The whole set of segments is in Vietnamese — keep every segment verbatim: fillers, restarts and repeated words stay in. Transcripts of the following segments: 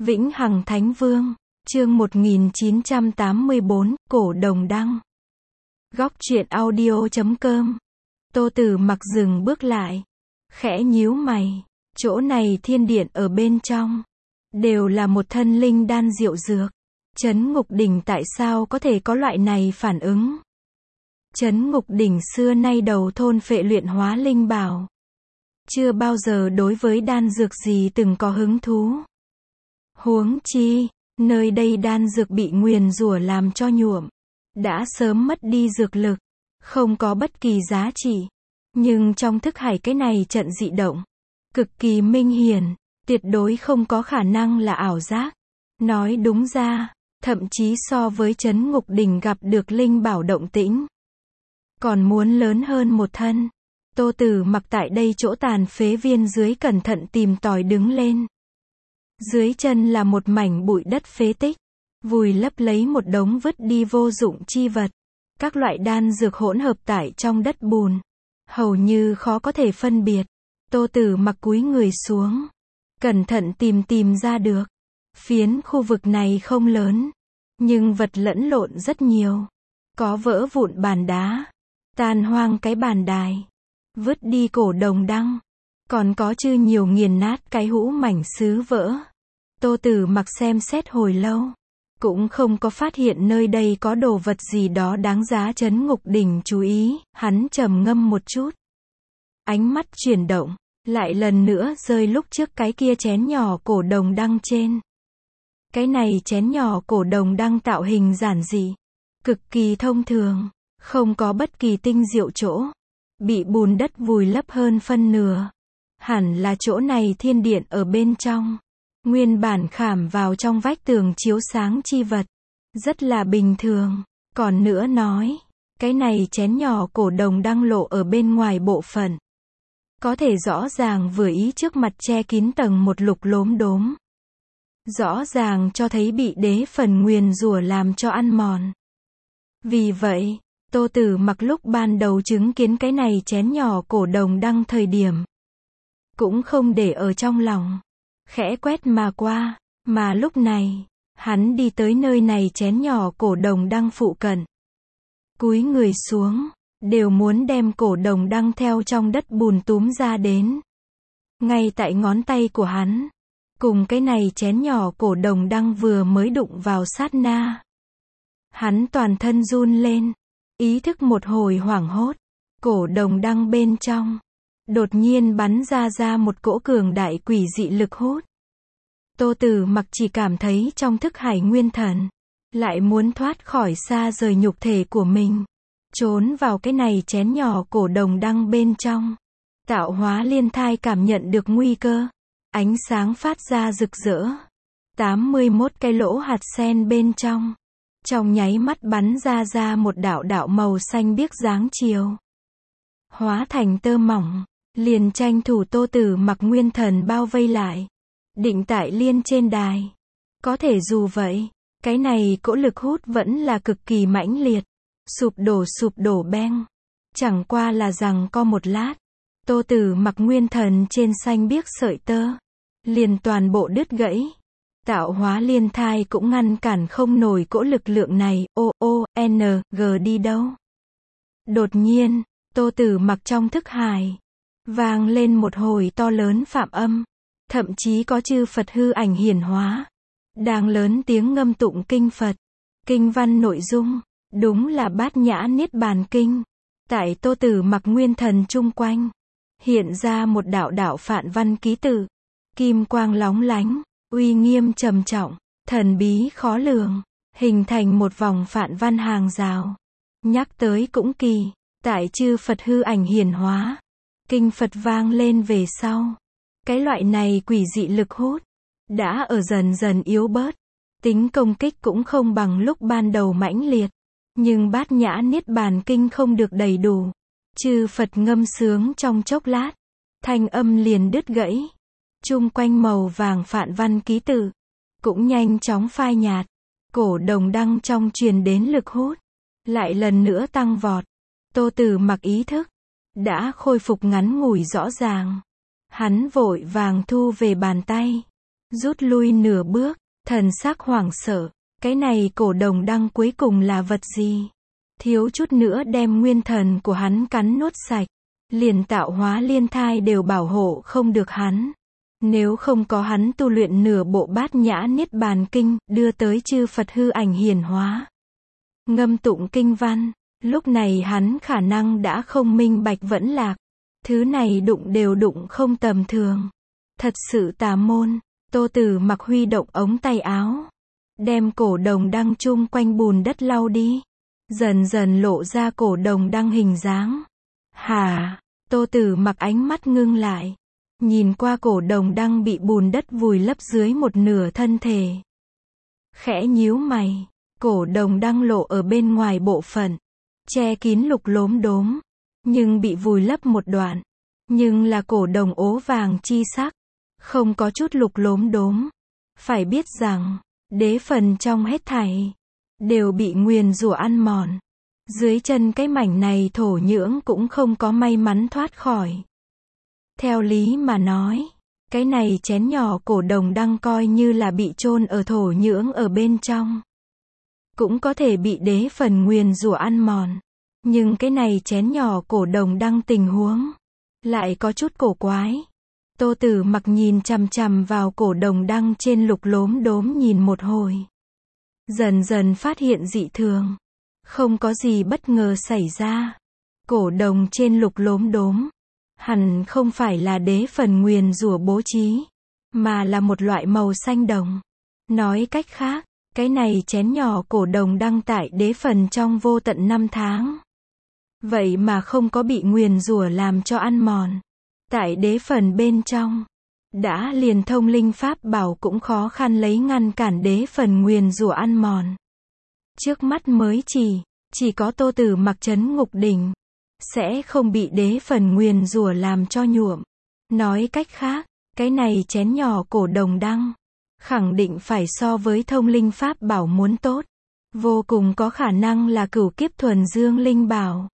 Vĩnh Hằng Thánh Vương, chương một nghìn chín trăm tám mươi bốn, Cổ Đồng Đăng. Góc truyện audio chấm com. Tô Tử Mặc dừng bước lại, khẽ nhíu mày, chỗ này thiên điện ở bên trong, đều là một thân linh đan diệu dược. Trấn Ngục Đỉnh tại sao có thể có loại này phản ứng? Trấn Ngục Đỉnh xưa nay đầu thôn phệ luyện hóa linh bảo, chưa bao giờ đối với đan dược gì từng có hứng thú. Huống chi, nơi đây đan dược bị nguyền rủa làm cho nhuộm, đã sớm mất đi dược lực, không có bất kỳ giá trị. Nhưng trong thức hải cái này trận dị động, cực kỳ minh hiển, tuyệt đối không có khả năng là ảo giác. Nói đúng ra, thậm chí so với Trấn Ngục Đỉnh gặp được linh bảo động tĩnh, còn muốn lớn hơn một thân. Tô Tử Mặc tại đây chỗ tàn phế viên dưới cẩn thận tìm tòi đứng lên. Dưới chân là một mảnh bụi đất phế tích, vùi lấp lấy một đống vứt đi vô dụng chi vật. Các loại đan dược hỗn hợp tại trong đất bùn, hầu như khó có thể phân biệt. Tô Tử Mặc cúi người xuống, cẩn thận tìm tìm ra được. Phiến khu vực này không lớn, nhưng vật lẫn lộn rất nhiều. Có vỡ vụn bàn đá, tàn hoang cái bàn đài, vứt đi cổ đồng đăng, còn có chư nhiều nghiền nát cái hũ mảnh sứ vỡ. Tô Tử Mặc xem xét hồi lâu, cũng không có phát hiện nơi đây có đồ vật gì đó đáng giá Trấn Ngục Đỉnh chú ý. Hắn trầm ngâm một chút, ánh mắt chuyển động, lại lần nữa rơi lúc trước cái kia chén nhỏ cổ đồng đăng trên. Cái này chén nhỏ cổ đồng đăng tạo hình giản dị, cực kỳ thông thường, không có bất kỳ tinh diệu chỗ, bị bùn đất vùi lấp hơn phân nửa. Hẳn là chỗ này thiên điện ở bên trong, nguyên bản khảm vào trong vách tường chiếu sáng chi vật, rất là bình thường. Còn nữa nói, cái này chén nhỏ cổ đồng đăng lộ ở bên ngoài bộ phận, có thể rõ ràng vừa ý trước mặt che kín tầng một lục lốm đốm, rõ ràng cho thấy bị đế phần nguyền rủa làm cho ăn mòn. Vì vậy, Tô Tử Mặc lúc ban đầu chứng kiến cái này chén nhỏ cổ đồng đăng thời điểm, cũng không để ở trong lòng, khẽ quét mà qua. Mà lúc này, hắn đi tới nơi này chén nhỏ cổ đồng đăng phụ cận, cúi người xuống, đều muốn đem cổ đồng đăng theo trong đất bùn túm ra đến. Ngay tại ngón tay của hắn, cùng cái này chén nhỏ cổ đồng đăng vừa mới đụng vào sát na, hắn toàn thân run lên, ý thức một hồi hoảng hốt. Cổ đồng đăng bên trong, đột nhiên bắn ra ra một cỗ cường đại quỷ dị lực hút. Tô Tử Mặc chỉ cảm thấy trong thức hải nguyên thần, lại muốn thoát khỏi xa rời nhục thể của mình, trốn vào cái này chén nhỏ cổ đồng đăng bên trong. Tạo hóa liên thai cảm nhận được nguy cơ, ánh sáng phát ra rực rỡ. tám mươi mốt cái lỗ hạt sen bên trong, trong nháy mắt bắn ra ra một đạo đạo màu xanh biếc dáng chiều, hóa thành tơ mỏng, liền tranh thủ Tô Tử Mặc nguyên thần bao vây lại, định tại liên trên đài. Có thể dù vậy, cái này cỗ lực hút vẫn là cực kỳ mãnh liệt, sụp đổ sụp đổ beng. Chẳng qua là rằng có một lát, Tô Tử Mặc nguyên thần trên xanh biếc sợi tơ, liền toàn bộ đứt gãy. Tạo hóa liên thai cũng ngăn cản không nổi cỗ lực lượng này. O O N G đi đâu? Đột nhiên, Tô Tử Mặc trong thức hải, vang lên một hồi to lớn phạm âm, thậm chí có chư Phật hư ảnh hiển hóa, đang lớn tiếng ngâm tụng kinh Phật. Kinh văn nội dung, đúng là Bát Nhã Niết Bàn Kinh. Tại Tô Tử Mặc nguyên thần chung quanh, hiện ra một đạo đạo phạn văn ký tự, kim quang lóng lánh, uy nghiêm trầm trọng, thần bí khó lường, hình thành một vòng phạn văn hàng rào. Nhắc tới cũng kỳ, tại chư Phật hư ảnh hiển hóa, kinh Phật vang lên về sau, cái loại này quỷ dị lực hút đã ở dần dần yếu bớt, tính công kích cũng không bằng lúc ban đầu mãnh liệt. Nhưng Bát Nhã Niết Bàn Kinh không được đầy đủ, chư Phật ngâm sướng trong chốc lát, thanh âm liền đứt gãy. Chung quanh màu vàng phạn văn ký tự cũng nhanh chóng phai nhạt. Cổ đồng đăng trong truyền đến lực hút lại lần nữa tăng vọt. Tô Tử Mặc ý thức đã khôi phục ngắn ngủi rõ ràng, hắn vội vàng thu về bàn tay, rút lui nửa bước, thần sắc hoảng sợ. Cái này cổ đồng đăng cuối cùng là vật gì? Thiếu chút nữa đem nguyên thần của hắn cắn nuốt sạch. Liền tạo hóa liên thai đều bảo hộ không được hắn. Nếu không có hắn tu luyện nửa bộ bát nhã niết bàn kinh, đưa tới chư Phật hư ảnh hiển hóa. Ngâm tụng kinh văn, lúc này hắn khả năng đã không minh bạch vẫn lạc. Thứ này đụng đều đụng không tầm thường. Thật sự tà môn. Tô Tử Mặc huy động ống tay áo. Đem cổ đồng đăng chung quanh bùn đất lau đi. Dần dần lộ ra cổ đồng đăng hình dáng. Hả? Tô Tử Mặc ánh mắt ngưng lại. Nhìn qua cổ đồng đăng bị bùn đất vùi lấp dưới một nửa thân thể. Khẽ nhíu mày. Cổ đồng đăng lộ ở bên ngoài bộ phận. Che kín lục lốm đốm. Nhưng bị vùi lấp một đoạn. Nhưng là cổ đồng ố vàng chi sắc. Không có chút lục lốm đốm. Phải biết rằng, đế phần trong hết thảy đều bị nguyền rủa ăn mòn. Dưới chân cái mảnh này thổ nhưỡng cũng không có may mắn thoát khỏi. Theo lý mà nói, cái này chén nhỏ cổ đồng đăng coi như là bị chôn ở thổ nhưỡng ở bên trong. Cũng có thể bị đế phần nguyền rủa ăn mòn. Nhưng cái này chén nhỏ cổ đồng đăng tình huống lại có chút cổ quái. Tô Tử Mặc nhìn chằm chằm vào cổ đồng đăng trên lục lốm đốm nhìn một hồi. Dần dần phát hiện dị thường. Không có gì bất ngờ xảy ra. Cổ đồng trên lục lốm đốm. Hẳn không phải là đế phần nguyền rủa bố trí. Mà là một loại màu xanh đồng. Nói cách khác, cái này chén nhỏ cổ đồng đăng tại đế phần trong vô tận năm tháng. Vậy mà không có bị nguyền rủa làm cho ăn mòn. Tại đế phần bên trong, đã liền thông linh pháp bảo cũng khó khăn lấy ngăn cản đế phần nguyền rủa ăn mòn. Trước mắt mới chỉ, chỉ có Tô Tử Mặc trấn ngục đỉnh, sẽ không bị đế phần nguyền rủa làm cho nhuộm. Nói cách khác, cái này chén nhỏ cổ đồng đăng, khẳng định phải so với thông linh pháp bảo muốn tốt. Vô cùng có khả năng là cửu kiếp thuần dương linh bảo.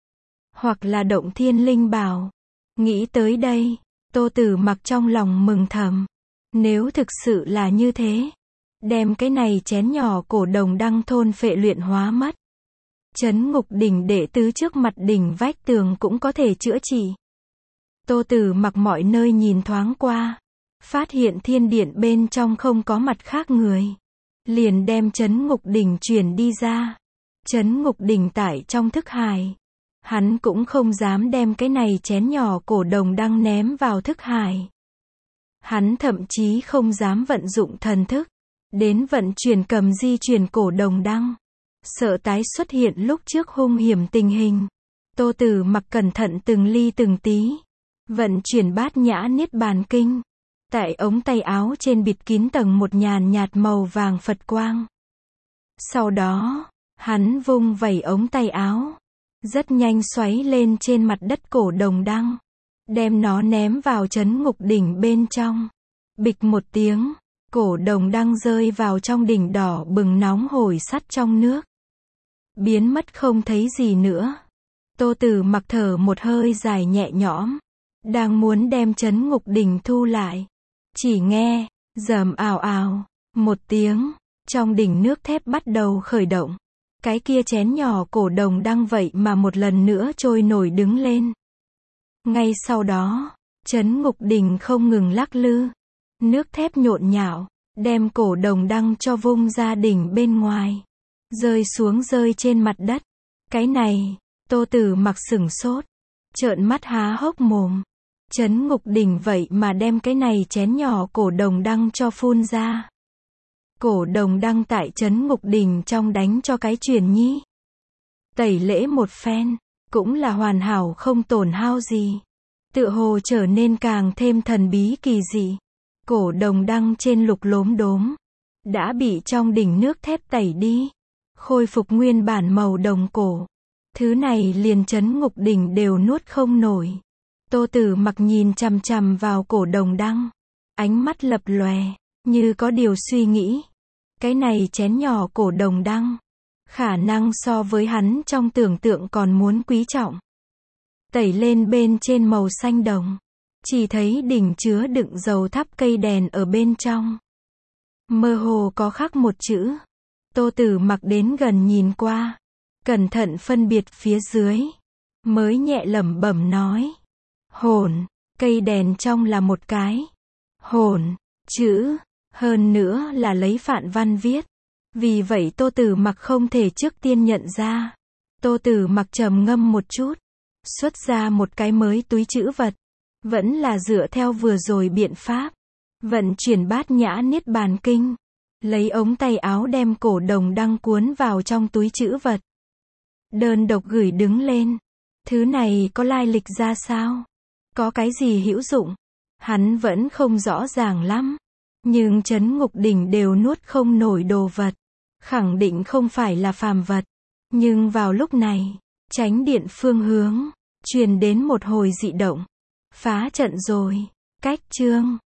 Hoặc là động thiên linh bảo. Nghĩ tới đây, Tô Tử Mặc trong lòng mừng thầm. Nếu thực sự là như thế, đem cái này chén nhỏ cổ đồng đăng thôn phệ luyện hóa mất. Trấn ngục đỉnh đệ tứ trước mặt đỉnh vách tường cũng có thể chữa trị. Tô Tử Mặc mọi nơi nhìn thoáng qua, phát hiện thiên điện bên trong không có mặt khác người. Liền đem trấn ngục đỉnh chuyển đi ra. Trấn ngục đỉnh tại trong thức hải. Hắn cũng không dám đem cái này chén nhỏ cổ đồng đăng ném vào thức hải. Hắn thậm chí không dám vận dụng thần thức, đến vận chuyển cầm di chuyển cổ đồng đăng. Sợ tái xuất hiện lúc trước hung hiểm tình hình. Tô Tử Mặc cẩn thận từng ly từng tí. Vận chuyển bát nhã niết bàn kinh. Tại ống tay áo trên bịt kín tầng một nhàn nhạt màu vàng Phật quang. Sau đó, hắn vung vẩy ống tay áo. Rất nhanh xoáy lên trên mặt đất cổ đồng đăng. Đem nó ném vào trấn ngục đỉnh bên trong. Bịch một tiếng, cổ đồng đăng rơi vào trong đỉnh đỏ bừng nóng hổi sắt trong nước. Biến mất không thấy gì nữa. Tô Tử Mặc thở một hơi dài nhẹ nhõm. Đang muốn đem trấn ngục đỉnh thu lại. Chỉ nghe, rầm ào ào, một tiếng, trong đỉnh nước thép bắt đầu khởi động. Cái kia chén nhỏ cổ đồng đăng vậy mà một lần nữa trôi nổi đứng lên. Ngay sau đó, trấn ngục đỉnh không ngừng lắc lư. Nước thép nhộn nhạo, đem cổ đồng đăng cho vung ra đỉnh bên ngoài. Rơi xuống rơi trên mặt đất. Cái này, Tô Tử Mặc sửng sốt. Trợn mắt há hốc mồm. Trấn ngục đỉnh vậy mà đem cái này chén nhỏ cổ đồng đăng cho phun ra. Cổ đồng đăng tại trấn ngục đỉnh trong đánh cho cái chuyển nhi. Tẩy lễ một phen, cũng là hoàn hảo không tổn hao gì. Tựa hồ trở nên càng thêm thần bí kỳ dị. Cổ đồng đăng trên lục lốm đốm, đã bị trong đỉnh nước thép tẩy đi. Khôi phục nguyên bản màu đồng cổ. Thứ này liền trấn ngục đỉnh đều nuốt không nổi. Tô Tử Mặc nhìn chằm chằm vào cổ đồng đăng. Ánh mắt lập lòe, như có điều suy nghĩ. Cái này chén nhỏ cổ đồng đăng. Khả năng so với hắn trong tưởng tượng còn muốn quý trọng. Tẩy lên bên trên màu xanh đồng. Chỉ thấy đỉnh chứa đựng dầu thắp cây đèn ở bên trong. Mơ hồ có khắc một chữ. Tô Tử Mặc đến gần nhìn qua, cẩn thận phân biệt phía dưới, mới nhẹ lẩm bẩm nói. Hồn, cây đèn trong là một cái hồn chữ, hơn nữa là lấy phạn văn viết. Vì vậy Tô Tử Mặc không thể trước tiên nhận ra. Tô Tử Mặc trầm ngâm một chút, xuất ra một cái mới túi trữ vật, vẫn là dựa theo vừa rồi biện pháp, vận chuyển Bát Nhã Niết Bàn Kinh, lấy ống tay áo đem cổ đồng đăng cuốn vào trong túi trữ vật. Đơn độc gửi đứng lên. Thứ này có lai lịch ra sao? Có cái gì hữu dụng? Hắn vẫn không rõ ràng lắm. Nhưng Trấn Ngục Đỉnh đều nuốt không nổi đồ vật. Khẳng định không phải là phàm vật. Nhưng vào lúc này, chánh điện phương hướng, truyền đến một hồi dị động. Phá trận rồi. Cách chương.